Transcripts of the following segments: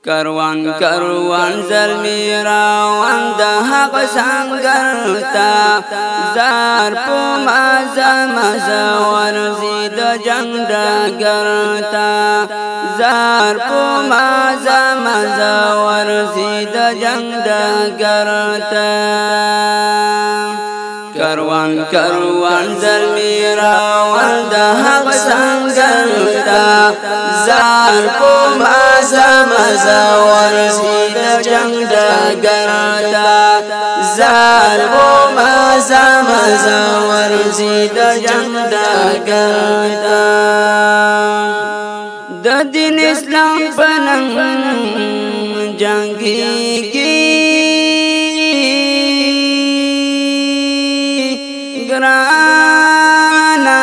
کروان کروان زلمی راوان دا حق سنگرتا زار پو مازا مزا ورزی دا جنگ ڈگرتا زار پو مازا مزا ورزی دا جنگ ڈگرتا کروان کروان زلمی راوان دا حق سنگرتا زار پو مازا مزا ورزی دا جنگ ڈگرتا زار پو مازا مزا ورزی دا جنگ ڈگرتا دا دین اسلام پننگ جنگی کی گرانا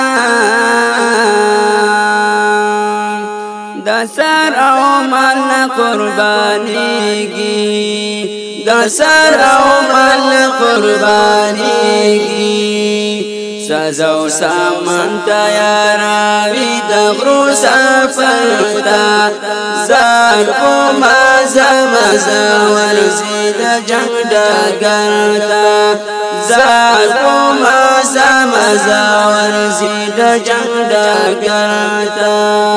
دسر او مال قربانی کی دسر او مال قربانی کی سزا و سامان تیاراوی دغرو سفرتا زار پو مازا مزا ورزی دا جنگ ڈگرتا زار پو مازا مزا ورزی دا جنگ ڈگرتا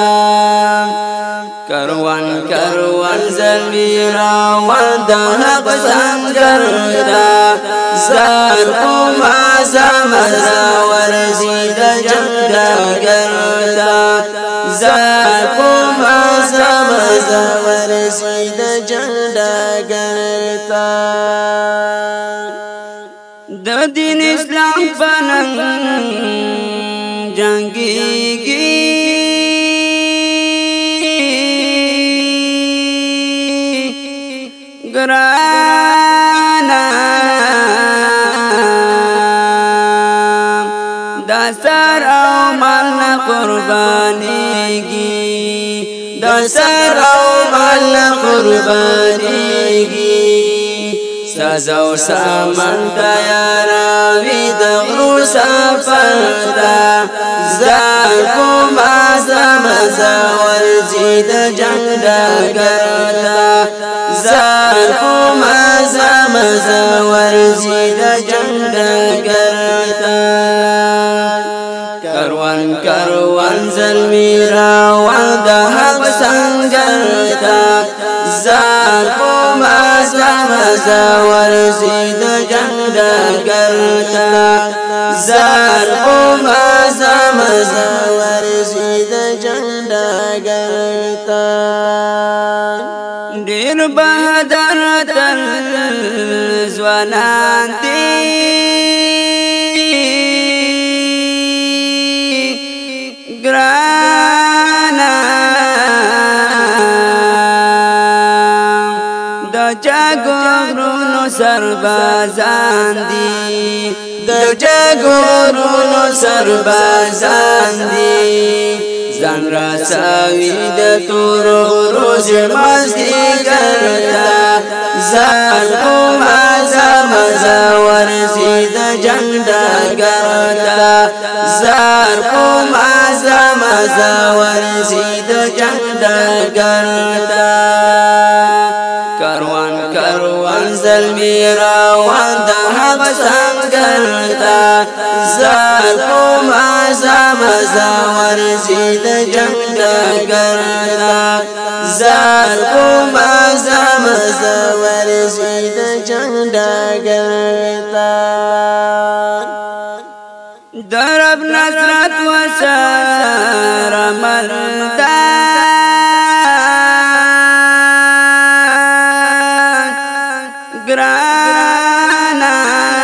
کروان کروان زلمی راوان دا حق سنگرتا زار پو مازا مزا ورزی دا جنگ ڈگرتا زار پو مازا مزا ورزی دا جنگ ڈگرتا دا دین اسلام پننگ جنگی کی گرانا دسر او مال قربانی کی دسر او مال قربانی کی سزا و سامان تیاراوی دغرو سفرتا زار پو مازا مزا ورزی دا جنگ ڈگرتا زار پو مازا مزا ورزی دا جنگ ڈگرتا کروان کروان زلمی راوان دا حق سنگرتا زار پو مازا مزا ورزی دا جنگ ڈگرتا زار پو مازا مزا ورزی دا جنگ ڈگرتا دیر بہادر تل زوانان دی گرانا دا جاگو غرونو سربازان دی دا جاگو غرونو سربازان دی زن را ساوی دا تورو روز مزدی کرتا زار پو مازا مزا ورزی دا جنگ ڈگرتا زار پو مازا مزا ورزی دا جنگ ڈگرتا کروان کروان زلمی راوان دا حق سنگرتا زار پو مازا مزا ورزی دا جنگ ڈگرتا زار پو مازا مزا ورزی دا جنگ ڈگرتا درب نصرت و سر ملدان گرانا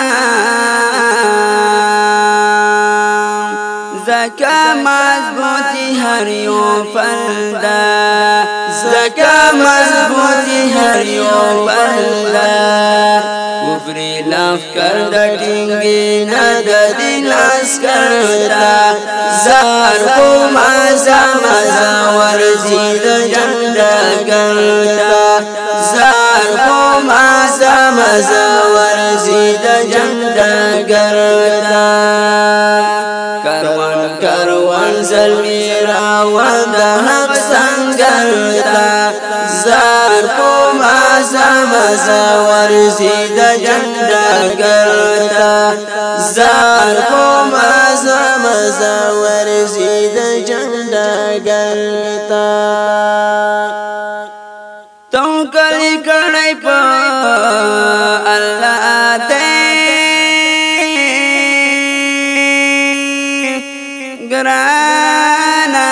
زکا مضبوطی ہر یو فلدا زکا مضبوطی ہر یو فلدا کفری لاف کرد ٹنگی ند دین اسکرتا زار پو مازا مزا ورزی دا جنگ ڈگرتا زار پو مازا مزا ورزی دا جنگ ڈگرتا کروان کروان زلمی راوان دا حق سنگرتا زار کو مزا مزا ورزی د جنډګرتا زار کو مزا مزا ورزی د جنډګرتا تو کلی کړای په الله ته ګرانا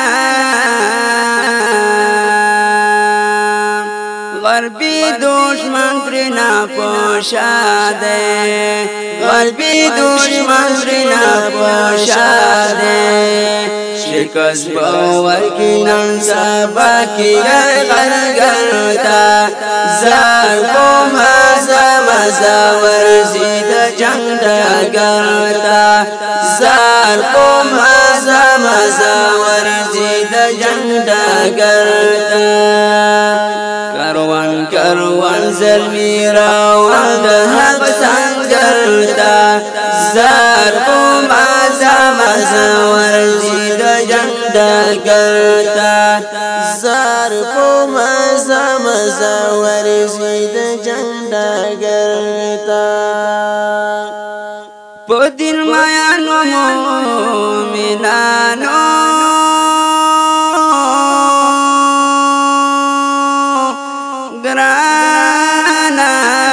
غربي دشمن ترنا پوشاده غربي دشمن ترنا پوشاده شکست باور کی نن سبا کی غرغرتا زار کو مزا مزا ورزی د جنډګرتا زار کو مزا مزا ورزی د جنډګرتا کاروان کاروان زلمی راوان د حق څنګهتا زار کو مزا مزا ورزی د جنډګرتا زار کو مزا مزا ورزی د جنډګرتا په دین میانو مومنانو ګرانا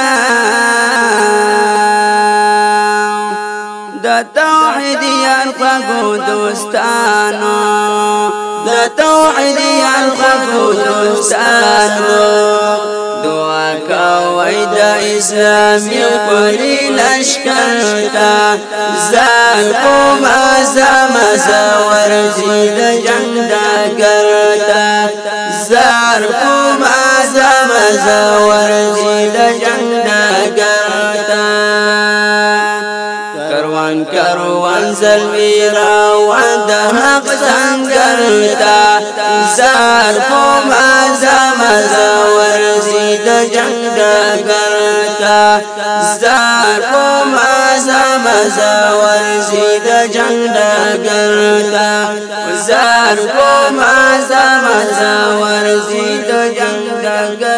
د توحیدیان خو دوستانو د توحیدیان خو دوستانو دعا کوي د اسلامي پرې لشکر تا زار کو مزا مزا ورزی د جنډګرتا زار کو مزا مزا ورزی د جنډګرتا کاروان کاروان زلمی راوان د حق څنګهتا زار کو مزا مزا ورزی د جنډګرتا زار کو مزا مزا ورزی د جنډګرتا زار کو مزا مزا ورزی د جنډګرتا